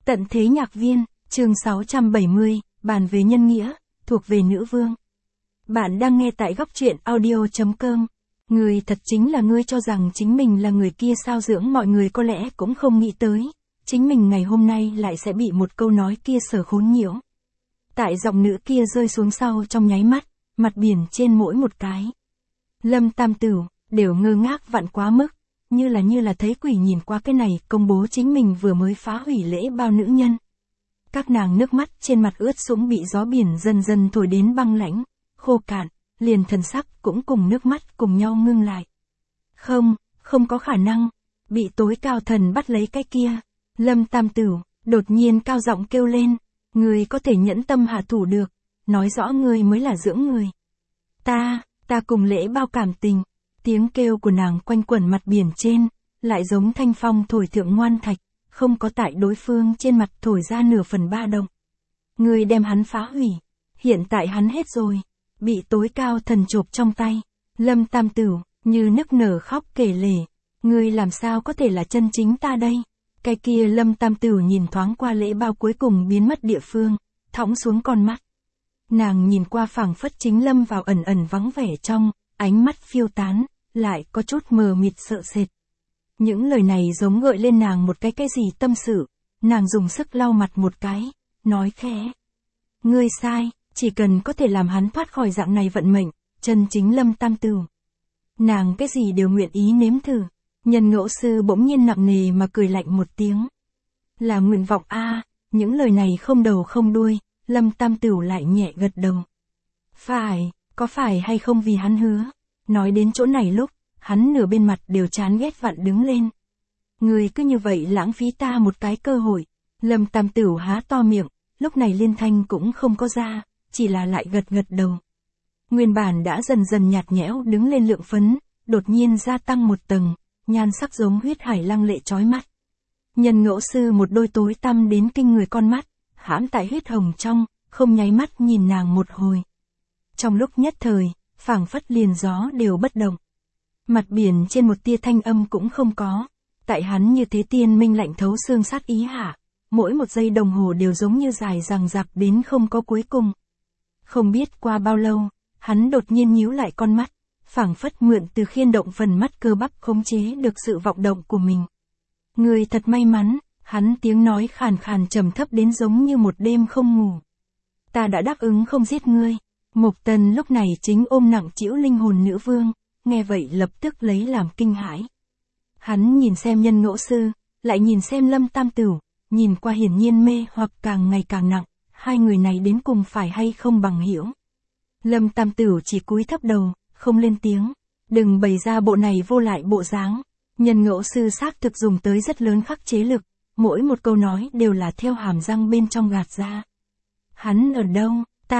Tận thế nhạc viên, chương 670, bàn về nhân nghĩa, thuộc về nữ vương. Bạn đang nghe tại góc truyện audio.com. Người thật chính là ngươi cho rằng chính mình là người kia sao dưỡng mọi người có lẽ cũng không nghĩ tới. Chính mình ngày hôm nay lại sẽ bị một câu nói kia sở khốn nhiễu. Tại giọng nữ kia rơi xuống sau trong nháy mắt, mặt biển trên mỗi một cái. Lâm Tam Tửu, đều ngơ ngác vặn quá mức, như là thấy quỷ nhìn qua cái này công bố chính mình vừa mới phá hủy lễ bao nữ nhân. Các nàng nước mắt trên mặt ướt sũng bị gió biển dần dần thổi đến băng lãnh, khô cạn, liền thần sắc cũng cùng nước mắt cùng nhau ngưng lại. Không có khả năng, bị tối cao thần bắt lấy cái kia. Lâm Tam Tửu, đột nhiên cao giọng kêu lên, người có thể nhẫn tâm hạ thủ được, nói rõ người mới là dưỡng người. Ta cùng lễ bao cảm tình. Tiếng kêu của nàng quanh quẩn mặt biển trên, lại giống thanh phong thổi thượng ngoan thạch, không có tại đối phương trên mặt thổi ra nửa phần ba động. Người đem hắn phá hủy, hiện tại hắn hết rồi, bị tối cao thần chộp trong tay. Lâm Tam Tửu, như nức nở khóc kể lể, người làm sao có thể là chân chính ta đây? Cái kia Lâm Tam Tửu nhìn thoáng qua lễ bao cuối cùng biến mất địa phương, thõng xuống con mắt. Nàng nhìn qua phảng phất chính lâm vào ẩn ẩn vắng vẻ trong, ánh mắt phiêu tán, lại có chút mờ mịt sợ sệt. Những lời này giống gợi lên nàng một cái gì tâm sự, nàng dùng sức lau mặt một cái, nói khẽ. Ngươi sai, chỉ cần có thể làm hắn thoát khỏi dạng này vận mệnh, chân chính Lâm Tam Tửu. Nàng cái gì đều nguyện ý nếm thử, nhân ngẫu sư bỗng nhiên nặng nề mà cười lạnh một tiếng. Là nguyện vọng a, những lời này không đầu không đuôi, Lâm Tam Tửu lại nhẹ gật đầu. Phải, có phải hay không vì hắn hứa? Nói đến chỗ này lúc, hắn nửa bên mặt đều chán ghét vặn đứng lên. Người cứ như vậy lãng phí ta một cái cơ hội. Lâm Tam Tửu há to miệng, lúc này liên thanh cũng không có ra, chỉ là lại gật đầu. Nguyên bản đã dần dần nhạt nhẽo đứng lên lượng phấn, đột nhiên gia tăng một tầng, nhan sắc giống huyết hải lăng lệ chói mắt. Nhân ngẫu sư một đôi tối tăm đến kinh người con mắt, hãm tại huyết hồng trong, không nháy mắt nhìn nàng một hồi. Trong lúc nhất thời, phảng phất liền gió đều bất động. Mặt biển trên một tia thanh âm cũng không có. Tại hắn như thế tiên minh lạnh thấu xương sát ý hạ, mỗi một giây đồng hồ đều giống như dài dằng dặc đến không có cuối cùng. Không biết qua bao lâu, hắn đột nhiên nhíu lại con mắt, phảng phất mượn từ khiên động phần mắt cơ bắp khống chế được sự vọng động của mình. Người thật may mắn, hắn tiếng nói khàn khàn trầm thấp đến giống như một đêm không ngủ. Ta đã đáp ứng không giết ngươi. Mộc Tần lúc này chính ôm nặng trĩu linh hồn nữ vương, nghe vậy lập tức lấy làm kinh hãi. Hắn nhìn xem nhân ngẫu sư, lại nhìn xem Lâm Tam Tửu, nhìn qua hiển nhiên mê hoặc càng ngày càng nặng, hai người này đến cùng phải hay không bằng hữu. Lâm Tam Tửu chỉ cúi thấp đầu, không lên tiếng, đừng bày ra bộ này vô lại bộ dáng. Nhân ngẫu sư xác thực dùng tới rất lớn khắc chế lực, mỗi một câu nói đều là theo hàm răng bên trong gạt ra. Hắn ở đâu?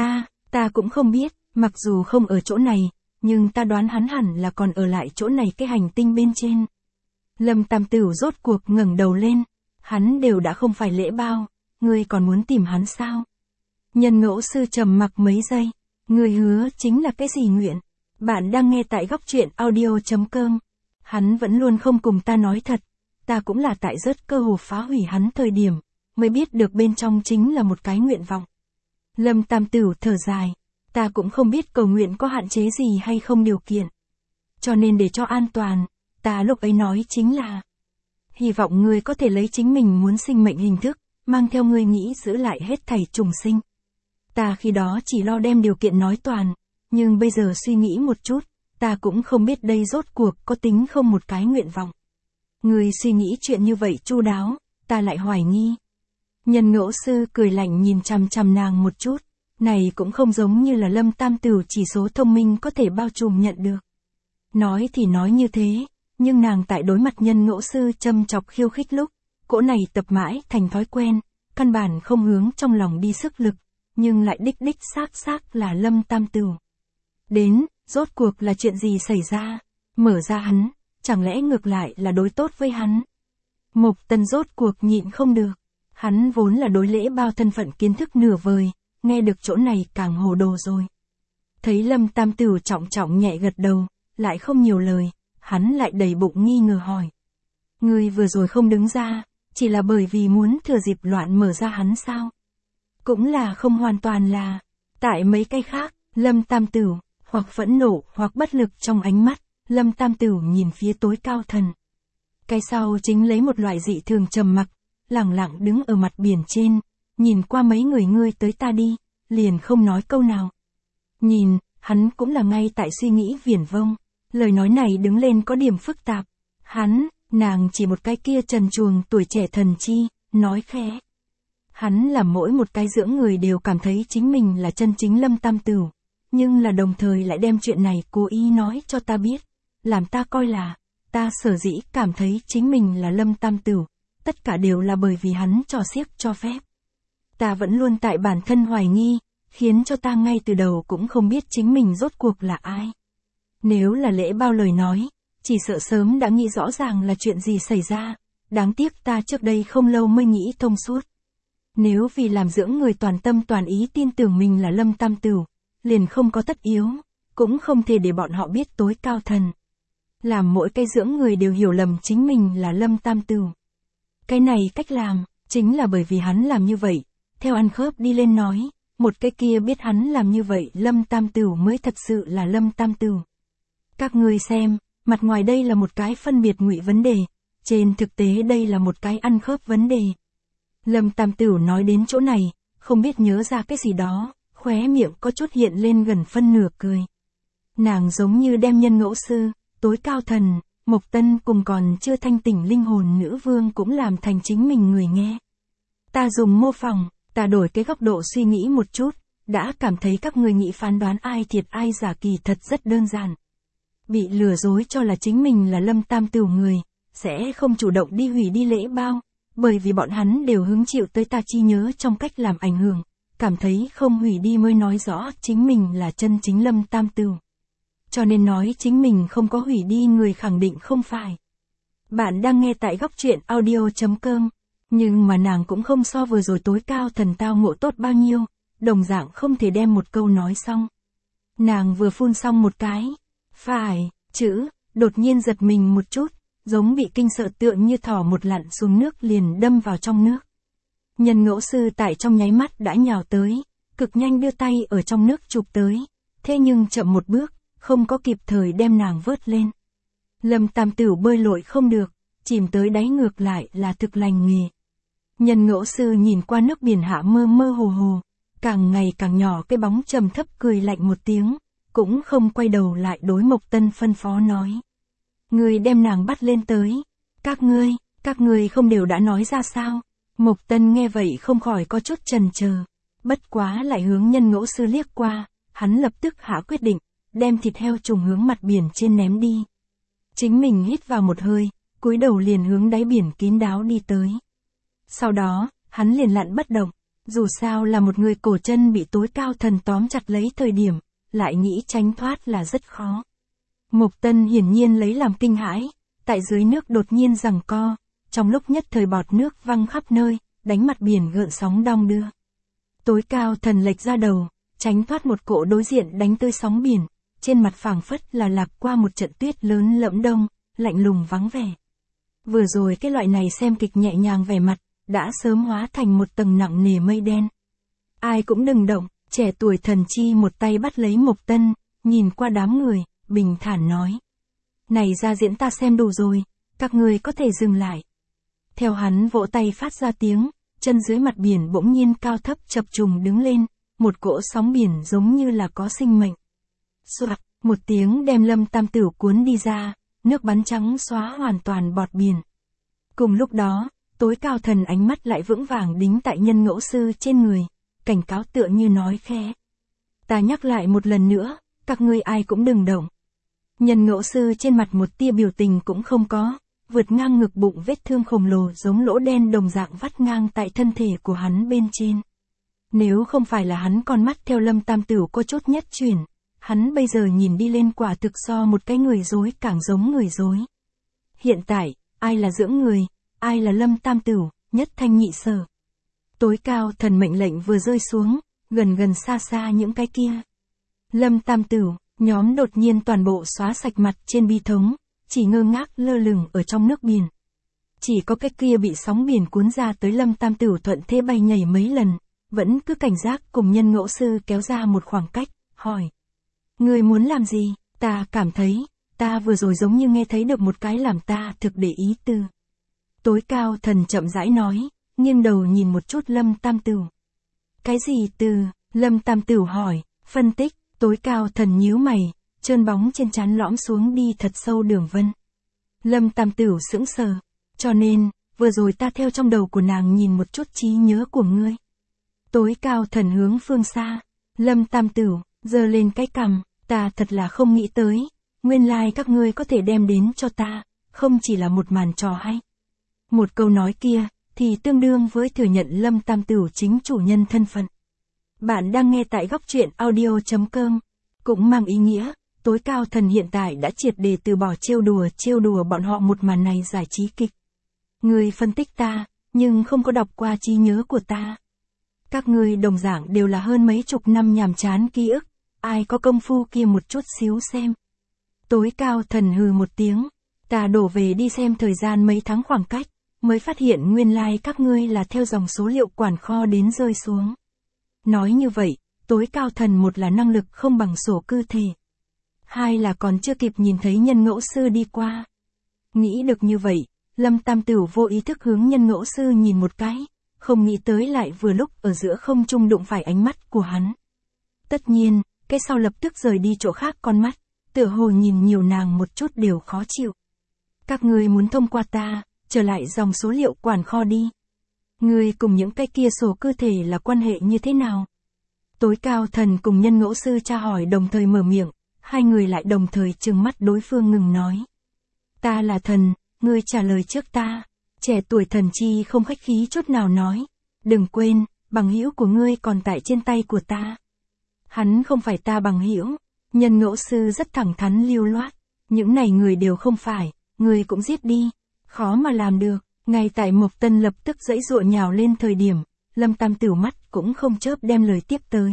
Ta cũng không biết, mặc dù không ở chỗ này, nhưng ta đoán hắn hẳn là còn ở lại chỗ này cái hành tinh bên trên. Lâm Tam Tửu rốt cuộc ngẩng đầu lên, hắn đều đã không phải lễ bao, ngươi còn muốn tìm hắn sao? Nhân ngẫu sư trầm mặc mấy giây, ngươi hứa chính là cái gì nguyện? Bạn đang nghe tại góc truyện audio.com. Hắn vẫn luôn không cùng ta nói thật, ta cũng là tại rất cơ hồ phá hủy hắn thời điểm, mới biết được bên trong chính là một cái nguyện vọng. Lâm Tam Tửu thở dài, ta cũng không biết cầu nguyện có hạn chế gì hay không điều kiện. Cho nên để cho an toàn, ta lúc ấy nói chính là hy vọng ngươi có thể lấy chính mình muốn sinh mệnh hình thức, mang theo ngươi nghĩ giữ lại hết thảy trùng sinh. Ta khi đó chỉ lo đem điều kiện nói toàn, nhưng bây giờ suy nghĩ một chút, ta cũng không biết đây rốt cuộc có tính không một cái nguyện vọng. Ngươi suy nghĩ chuyện như vậy chu đáo, ta lại hoài nghi. Nhân ngẫu sư cười lạnh nhìn chằm chằm nàng một chút, này cũng không giống như là Lâm Tam Tửu chỉ số thông minh có thể bao trùm nhận được. Nói thì nói như thế, nhưng nàng tại đối mặt nhân ngẫu sư châm chọc khiêu khích lúc, cỗ này tập mãi thành thói quen, căn bản không hướng trong lòng đi sức lực, nhưng lại đích xác là Lâm Tam Tửu. Đến, rốt cuộc là chuyện gì xảy ra? Mở ra hắn, chẳng lẽ ngược lại là đối tốt với hắn? Mộc Tần rốt cuộc nhịn không được. Hắn vốn là đối lễ bao thân phận kiến thức nửa vời, nghe được chỗ này càng hồ đồ rồi. Thấy Lâm Tam Tửu trọng nhẹ gật đầu, lại không nhiều lời, hắn lại đầy bụng nghi ngờ hỏi. Ngươi vừa rồi không đứng ra, chỉ là bởi vì muốn thừa dịp loạn mở ra hắn sao? Cũng là không hoàn toàn là. Tại mấy cái khác, Lâm Tam Tửu, hoặc phẫn nộ hoặc bất lực trong ánh mắt, Lâm Tam Tửu nhìn phía Tối Cao Thần. Cái sau chính lấy một loại dị thường trầm mặc, lẳng lặng đứng ở mặt biển trên, nhìn qua mấy người ngươi tới ta đi, liền không nói câu nào. Nhìn, hắn cũng là ngay tại suy nghĩ viển vông, lời nói này đứng lên có điểm phức tạp. Hắn, nàng chỉ một cái kia trần truồng tuổi trẻ thần chi, nói khẽ. Hắn là mỗi một cái dưỡng người đều cảm thấy chính mình là chân chính Lâm Tam Tửu, nhưng là đồng thời lại đem chuyện này cố ý nói cho ta biết, làm ta coi là, ta sở dĩ cảm thấy chính mình là Lâm Tam Tửu, tất cả đều là bởi vì hắn cho xiếc cho phép. Ta vẫn luôn tại bản thân hoài nghi, khiến cho ta ngay từ đầu cũng không biết chính mình rốt cuộc là ai. Nếu là lễ bao lời nói, chỉ sợ sớm đã nghĩ rõ ràng là chuyện gì xảy ra, đáng tiếc ta trước đây không lâu mới nghĩ thông suốt. Nếu vì làm dưỡng người toàn tâm toàn ý tin tưởng mình là Lâm Tam Tửu, liền không có tất yếu, cũng không thể để bọn họ biết Tối Cao Thần. Làm mỗi cái dưỡng người đều hiểu lầm chính mình là Lâm Tam Tửu. Cái này cách làm, chính là bởi vì hắn làm như vậy, theo ăn khớp đi lên nói, một cái kia biết hắn làm như vậy Lâm Tam Tửu mới thật sự là Lâm Tam Tửu. Các ngươi xem, mặt ngoài đây là một cái phân biệt ngụy vấn đề, trên thực tế đây là một cái ăn khớp vấn đề. Lâm Tam Tửu nói đến chỗ này, không biết nhớ ra cái gì đó, khóe miệng có chút hiện lên gần phân nửa cười. Nàng giống như đem Nhân Ngẫu Sư, Tối Cao Thần, Mộc Tân cùng còn chưa thanh tỉnh linh hồn nữ vương cũng làm thành chính mình người nghe. Ta dùng mô phỏng, ta đổi cái góc độ suy nghĩ một chút, đã cảm thấy các người nghĩ phán đoán ai thiệt ai giả kỳ thật rất đơn giản. Bị lừa dối cho là chính mình là Lâm Tam Tửu người, sẽ không chủ động đi hủy đi lễ bao, bởi vì bọn hắn đều hứng chịu tới ta chi nhớ trong cách làm ảnh hưởng, cảm thấy không hủy đi mới nói rõ chính mình là chân chính Lâm Tam Tửu. Cho nên nói chính mình không có hủy đi người khẳng định không phải. Bạn đang nghe tại góc truyện audio.com, nhưng mà nàng cũng không so vừa rồi Tối Cao Thần tao ngộ tốt bao nhiêu, đồng dạng không thể đem một câu nói xong. Nàng vừa phun xong một cái, phải, chữ, đột nhiên giật mình một chút, giống bị kinh sợ tựa như thỏ một lặn xuống nước liền đâm vào trong nước. Nhân Ngẫu Sư tại trong nháy mắt đã nhào tới, cực nhanh đưa tay ở trong nước chụp tới, thế nhưng chậm một bước, không có kịp thời đem nàng vớt lên. Lâm Tam Tửu bơi lội không được, chìm tới đáy ngược lại là thực lành nghề. Nhân Ngẫu Sư nhìn qua nước biển hạ mơ mơ hồ hồ, càng ngày càng nhỏ cái bóng trầm thấp cười lạnh một tiếng, cũng không quay đầu lại đối Mộc Tân phân phó nói. Người đem nàng bắt lên tới. Các ngươi không đều đã nói ra sao? Mộc Tân nghe vậy không khỏi có chút chần chờ, bất quá lại hướng Nhân Ngẫu Sư liếc qua, hắn lập tức hạ quyết định, đem thịt heo trùng hướng mặt biển trên ném đi. Chính mình hít vào một hơi, cúi đầu liền hướng đáy biển kín đáo đi tới. Sau đó, hắn liền lặn bất động, dù sao là một người cổ chân bị Tối Cao Thần tóm chặt lấy thời điểm, lại nghĩ tránh thoát là rất khó. Mộc Tân hiển nhiên lấy làm kinh hãi, tại dưới nước đột nhiên giằng co, trong lúc nhất thời bọt nước văng khắp nơi, đánh mặt biển gợn sóng đong đưa. Tối Cao Thần lệch ra đầu, tránh thoát một cỗ đối diện đánh tới sóng biển, trên mặt phảng phất là lạc qua một trận tuyết lớn lẫm đông, lạnh lùng vắng vẻ. Vừa rồi cái loại này xem kịch nhẹ nhàng vẻ mặt, đã sớm hóa thành một tầng nặng nề mây đen. Ai cũng đừng động, trẻ tuổi thần chi một tay bắt lấy Mộc Tân, nhìn qua đám người, bình thản nói. Này ra diễn ta xem đủ rồi, các người có thể dừng lại. Theo hắn vỗ tay phát ra tiếng, chân dưới mặt biển bỗng nhiên cao thấp chập trùng đứng lên, một cỗ sóng biển giống như là có sinh mệnh. Soạt, một tiếng đem Lâm Tam Tửu cuốn đi ra, nước bắn trắng xóa hoàn toàn bọt biển. Cùng lúc đó, Tối Cao Thần ánh mắt lại vững vàng đính tại Nhân Ngẫu Sư trên người, cảnh cáo tựa như nói khẽ. Ta nhắc lại một lần nữa, các ngươi ai cũng đừng động. Nhân Ngẫu Sư trên mặt một tia biểu tình cũng không có, vượt ngang ngực bụng vết thương khổng lồ giống lỗ đen đồng dạng vắt ngang tại thân thể của hắn bên trên. Nếu không phải là hắn con mắt theo Lâm Tam Tửu có chút nhất chuyển, hắn bây giờ nhìn đi lên quả thực so một cái người dối càng giống người dối. Hiện tại, ai là dưỡng người, ai là Lâm Tam Tửu, nhất thanh nhị sở. Tối Cao Thần mệnh lệnh vừa rơi xuống, gần xa xa những cái kia. Lâm Tam Tửu, nhóm đột nhiên toàn bộ xóa sạch mặt trên bi thống, chỉ ngơ ngác lơ lửng ở trong nước biển. Chỉ có cái kia bị sóng biển cuốn ra tới Lâm Tam Tửu thuận thế bay nhảy mấy lần, vẫn cứ cảnh giác cùng Nhân Ngẫu Sư kéo ra một khoảng cách, hỏi. Ngươi muốn làm gì? Ta cảm thấy, ta vừa rồi giống như nghe thấy được một cái làm ta thực để ý từ. Tối Cao Thần chậm rãi nói, nghiêng đầu nhìn một chút Lâm Tam Tửu. Cái gì từ? Lâm Tam Tửu hỏi, phân tích, Tối Cao Thần nhíu mày, trơn bóng trên trán lõm xuống đi thật sâu đường vân. Lâm Tam Tửu sững sờ, cho nên, vừa rồi ta theo trong đầu của nàng nhìn một chút trí nhớ của ngươi. Tối Cao Thần hướng phương xa, Lâm Tam Tửu, giơ lên cái cằm, ta thật là không nghĩ tới, nguyên lai các ngươi có thể đem đến cho ta, không chỉ là một màn trò hay. Một câu nói kia, thì tương đương với thừa nhận Lâm Tam Tửu chính chủ nhân thân phận. Bạn đang nghe tại góc truyện audio.com, cũng mang ý nghĩa, Tối Cao Thần hiện tại đã triệt để từ bỏ trêu đùa bọn họ một màn này giải trí kịch. Ngươi phân tích ta, nhưng không có đọc qua trí nhớ của ta. Các ngươi đồng dạng đều là hơn mấy chục năm nhàm chán ký ức, ai có công phu kia một chút xíu xem. Tối Cao Thần hừ một tiếng, ta đổ về đi xem thời gian mấy tháng khoảng cách, mới phát hiện nguyên lai các ngươi là theo dòng số liệu quản kho đến rơi xuống. Nói như vậy, Tối Cao Thần một là năng lực không bằng sổ cư thể. Hai là còn chưa kịp nhìn thấy Nhân Ngẫu Sư đi qua. Nghĩ được như vậy, Lâm Tam Tửu vô ý thức hướng Nhân Ngẫu Sư nhìn một cái, không nghĩ tới lại vừa lúc ở giữa không trung đụng phải ánh mắt của hắn. Tất nhiên, cái sau lập tức rời đi chỗ khác con mắt, tựa hồ nhìn nhiều nàng một chút đều khó chịu. Các ngươi muốn thông qua ta, trở lại dòng số liệu quản kho đi. Ngươi cùng những cái kia sổ cơ thể là quan hệ như thế nào? Tối Cao Thần cùng Nhân Ngẫu Sư tra hỏi đồng thời mở miệng, hai người lại đồng thời trừng mắt đối phương ngừng nói. Ta là thần, ngươi trả lời trước ta. Trẻ tuổi thần chi không khách khí chút nào nói. Đừng quên, bằng hữu của ngươi còn tại trên tay của ta. Hắn không phải ta bằng hữu. Nhân Ngẫu Sư rất thẳng thắn lưu loát. Những này người đều không phải, ngươi cũng giết đi. Khó mà làm được. Ngay tại Mộc Tân lập tức giãy giụa nhào lên thời điểm, Lâm Tam Tửu mắt cũng không chớp đem lời tiếp tới.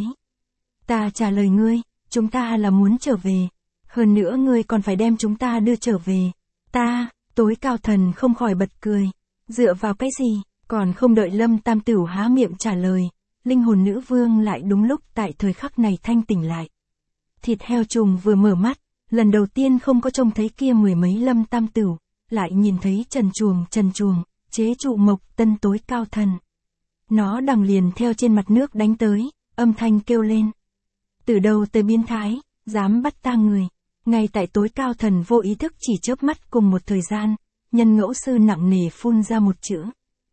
Ta trả lời ngươi, chúng ta là muốn trở về. Hơn nữa ngươi còn phải đem chúng ta đưa trở về. Ta, Tối Cao Thần không khỏi bật cười. Dựa vào cái gì? Còn không đợi Lâm Tam Tửu há miệng trả lời, linh hồn nữ vương lại đúng lúc tại thời khắc này thanh tỉnh lại. Thịt heo trùng vừa mở mắt, lần đầu tiên không có trông thấy kia mười mấy Lâm Tam Tửu, lại nhìn thấy trần chuồng, chế trụ Mộc Tân Tối Cao Thần. Nó đằng liền theo trên mặt nước đánh tới, âm thanh kêu lên. Từ đâu tới biến thái, dám bắt ta người. Ngay tại Tối Cao Thần vô ý thức chỉ chớp mắt cùng một thời gian, Nhân Ngẫu Sư nặng nề phun ra một chữ.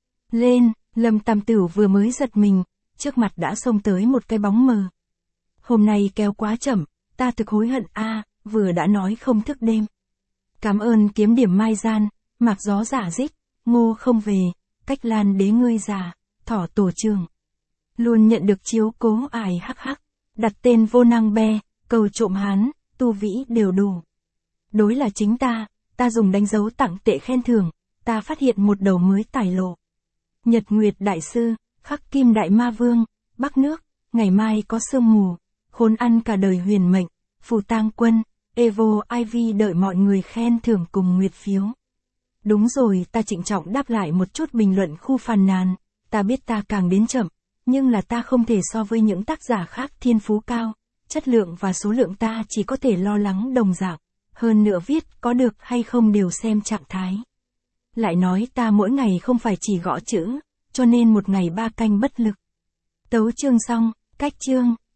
Lên, Lâm Tam Tửu vừa mới giật mình, trước mặt đã xông tới một cái bóng mờ. Hôm nay kéo quá chậm, ta thực hối hận vừa đã nói không thức đêm. Cảm ơn kiếm điểm mai gian, mạc gió giả dích, ngô không về, cách Lan đế ngươi già, thỏ tổ trường. Luôn nhận được chiếu cố ải hắc, đặt tên vô năng be, cầu trộm hán, tu vĩ đều đủ. Đối là chính ta dùng đánh dấu tặng tệ khen thưởng, ta phát hiện một đầu mới tài lộ. Nhật Nguyệt Đại Sư, Khắc Kim Đại Ma Vương, Bắc Nước, ngày mai có sương mù, khốn ăn cả đời huyền mệnh, Phù Tang Quân, Evo IV đợi mọi người khen thưởng cùng nguyệt phiếu. Đúng rồi, ta trịnh trọng đáp lại một chút bình luận khu phàn nàn, ta biết ta càng đến chậm, nhưng là ta không thể so với những tác giả khác thiên phú cao, chất lượng và số lượng ta chỉ có thể lo lắng đồng dạng, hơn nữa viết có được hay không đều xem trạng thái. Lại nói ta mỗi ngày không phải chỉ gõ chữ, cho nên một ngày 3 canh bất lực. Tấu chương xong, cách chương.